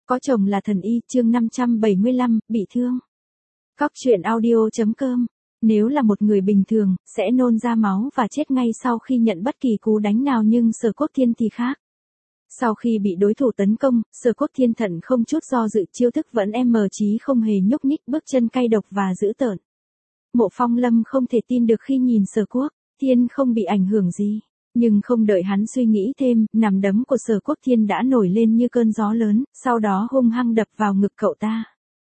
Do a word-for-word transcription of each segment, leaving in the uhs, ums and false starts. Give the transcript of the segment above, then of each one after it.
Có chồng là thần y, chương năm trăm bảy mươi lăm, bị thương. Cóc truyện audio chấm com. Nếu là một người bình thường, sẽ nôn ra máu và chết ngay sau khi nhận bất kỳ cú đánh nào, nhưng Sở Quốc Thiên thì khác. Sau khi bị đối thủ tấn công, Sở Quốc Thiên thận không chút do dự, chiêu thức vẫn em chí không hề nhúc nhích, bước chân cay độc và dữ tợn. Mộ Phong Lâm không thể tin được khi nhìn Sở Quốc Thiên không bị ảnh hưởng gì. Nhưng không đợi hắn suy nghĩ thêm, nắm đấm của Sở Quốc Thiên đã nổi lên như cơn gió lớn, sau đó hung hăng đập vào ngực cậu ta.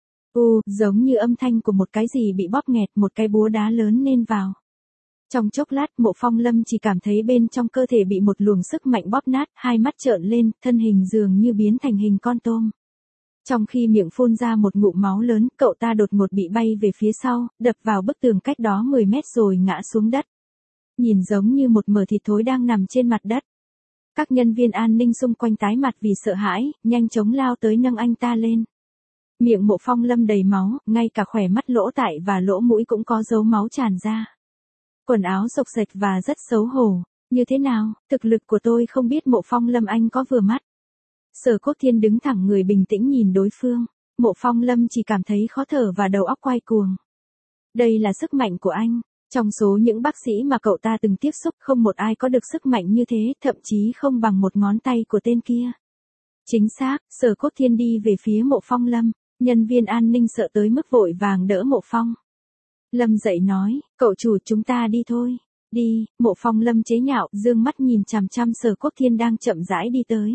U, giống như âm thanh của một cái gì bị bóp nghẹt, một cái búa đá lớn nên vào. Trong chốc lát, Mộ Phong Lâm chỉ cảm thấy bên trong cơ thể bị một luồng sức mạnh bóp nát, hai mắt trợn lên, thân hình dường như biến thành hình con tôm. Trong khi miệng phun ra một ngụm máu lớn, cậu ta đột ngột bị bay về phía sau, đập vào bức tường cách đó mười mét rồi ngã xuống đất. Nhìn giống như một mẩu thịt thối đang nằm trên mặt đất. Các nhân viên an ninh xung quanh tái mặt vì sợ hãi, nhanh chóng lao tới nâng anh ta lên. Miệng Mộ Phong Lâm đầy máu, ngay cả khóe mắt, lỗ tai và lỗ mũi cũng có dấu máu tràn ra. Quần áo xộc xệch và rất xấu hổ. Như thế nào, thực lực của tôi không biết. Mộ Phong Lâm anh có vừa mắt. Sở Quốc Thiên đứng thẳng người bình tĩnh nhìn đối phương. Mộ Phong Lâm chỉ cảm thấy khó thở và đầu óc quay cuồng. Đây là sức mạnh của anh. Trong số những bác sĩ mà cậu ta từng tiếp xúc, không một ai có được sức mạnh như thế, thậm chí không bằng một ngón tay của tên kia. Chính xác, Sở Quốc Thiên đi về phía Mộ Phong Lâm. Nhân viên an ninh sợ tới mức vội vàng đỡ Mộ Phong Lâm dậy nói, cậu chủ, chúng ta đi thôi. Đi. Mộ Phong Lâm chế nhạo, dương mắt nhìn chằm chằm Sở Quốc Thiên đang chậm rãi đi tới.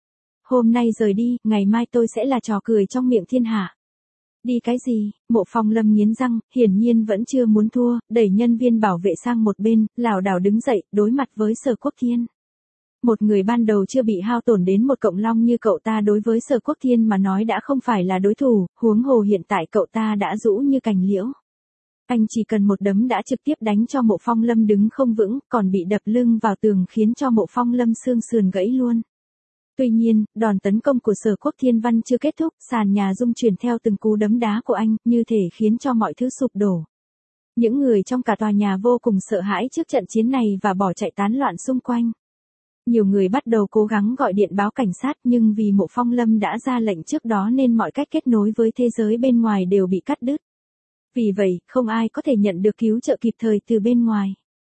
Hôm nay rời đi, ngày mai tôi sẽ là trò cười trong miệng thiên hạ. Đi cái gì? Mộ Phong Lâm nghiến răng, hiển nhiên vẫn chưa muốn thua, đẩy nhân viên bảo vệ sang một bên, lảo đảo đứng dậy, đối mặt với Sở Quốc Thiên. Một người ban đầu chưa bị hao tổn đến một cộng long như cậu ta đối với Sở Quốc Thiên mà nói đã không phải là đối thủ, huống hồ hiện tại cậu ta đã rũ như cành liễu. Anh chỉ cần một đấm đã trực tiếp đánh cho Mộ Phong Lâm đứng không vững, còn bị đập lưng vào tường khiến cho Mộ Phong Lâm xương sườn gãy luôn. Tuy nhiên, đòn tấn công của Sở Quốc Thiên Văn chưa kết thúc, sàn nhà rung chuyển theo từng cú đấm đá của anh, như thể khiến cho mọi thứ sụp đổ. Những người trong cả tòa nhà vô cùng sợ hãi trước trận chiến này và bỏ chạy tán loạn xung quanh. Nhiều người bắt đầu cố gắng gọi điện báo cảnh sát, nhưng vì Mộ Phong Lâm đã ra lệnh trước đó nên mọi cách kết nối với thế giới bên ngoài đều bị cắt đứt. Vì vậy, không ai có thể nhận được cứu trợ kịp thời từ bên ngoài.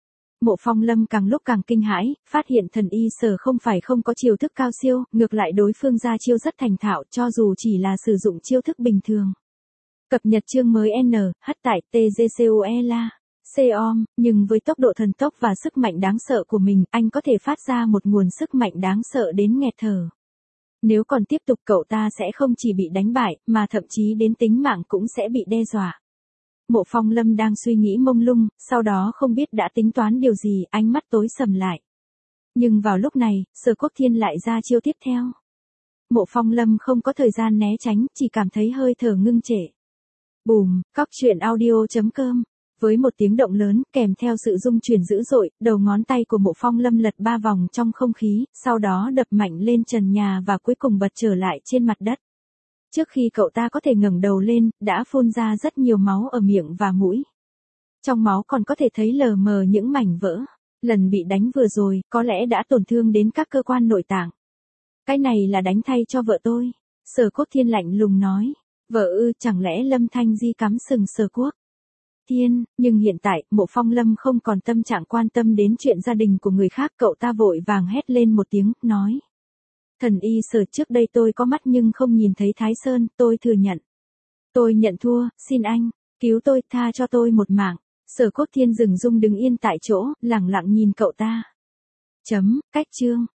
Mộ Phong Lâm càng lúc càng kinh hãi, phát hiện thần y Sở không phải không có chiêu thức cao siêu, ngược lại đối phương ra chiêu rất thành thạo, cho dù chỉ là sử dụng chiêu thức bình thường. Cập nhật chương mới N, H tại T G C O E L A. Xeom, nhưng với tốc độ thần tốc và sức mạnh đáng sợ của mình, anh có thể phát ra một nguồn sức mạnh đáng sợ đến nghẹt thở. Nếu còn tiếp tục, cậu ta sẽ không chỉ bị đánh bại, mà thậm chí đến tính mạng cũng sẽ bị đe dọa. Mộ Phong Lâm đang suy nghĩ mông lung, sau đó không biết đã tính toán điều gì, ánh mắt tối sầm lại. Nhưng vào lúc này, Sở Quốc Thiên lại ra chiêu tiếp theo. Mộ Phong Lâm không có thời gian né tránh, chỉ cảm thấy hơi thở ngưng trệ. Bùm, cóc truyện audio chấm com. Với một tiếng động lớn, kèm theo sự rung chuyển dữ dội, đầu ngón tay của Mộ Phong Lâm lật ba vòng trong không khí, sau đó đập mạnh lên trần nhà và cuối cùng bật trở lại trên mặt đất. Trước khi cậu ta có thể ngẩng đầu lên, đã phun ra rất nhiều máu ở miệng và mũi. Trong máu còn có thể thấy lờ mờ những mảnh vỡ. Lần bị đánh vừa rồi, có lẽ đã tổn thương đến các cơ quan nội tạng. Cái này là đánh thay cho vợ tôi. Sở Quốc Thiên lạnh lùng nói. Vợ ư, chẳng lẽ Lâm Thanh Di cắm sừng Sở Quốc Thiên, nhưng hiện tại, Mộ Phong Lâm không còn tâm trạng quan tâm đến chuyện gia đình của người khác, cậu ta vội vàng hét lên một tiếng, nói. Thần y Sở, trước đây tôi có mắt nhưng không nhìn thấy Thái Sơn, tôi thừa nhận. Tôi nhận thua, xin anh, cứu tôi, tha cho tôi một mạng. Sở Quốc Thiên dừng rung đứng yên tại chỗ, lẳng lặng nhìn cậu ta. Chấm, cách chương.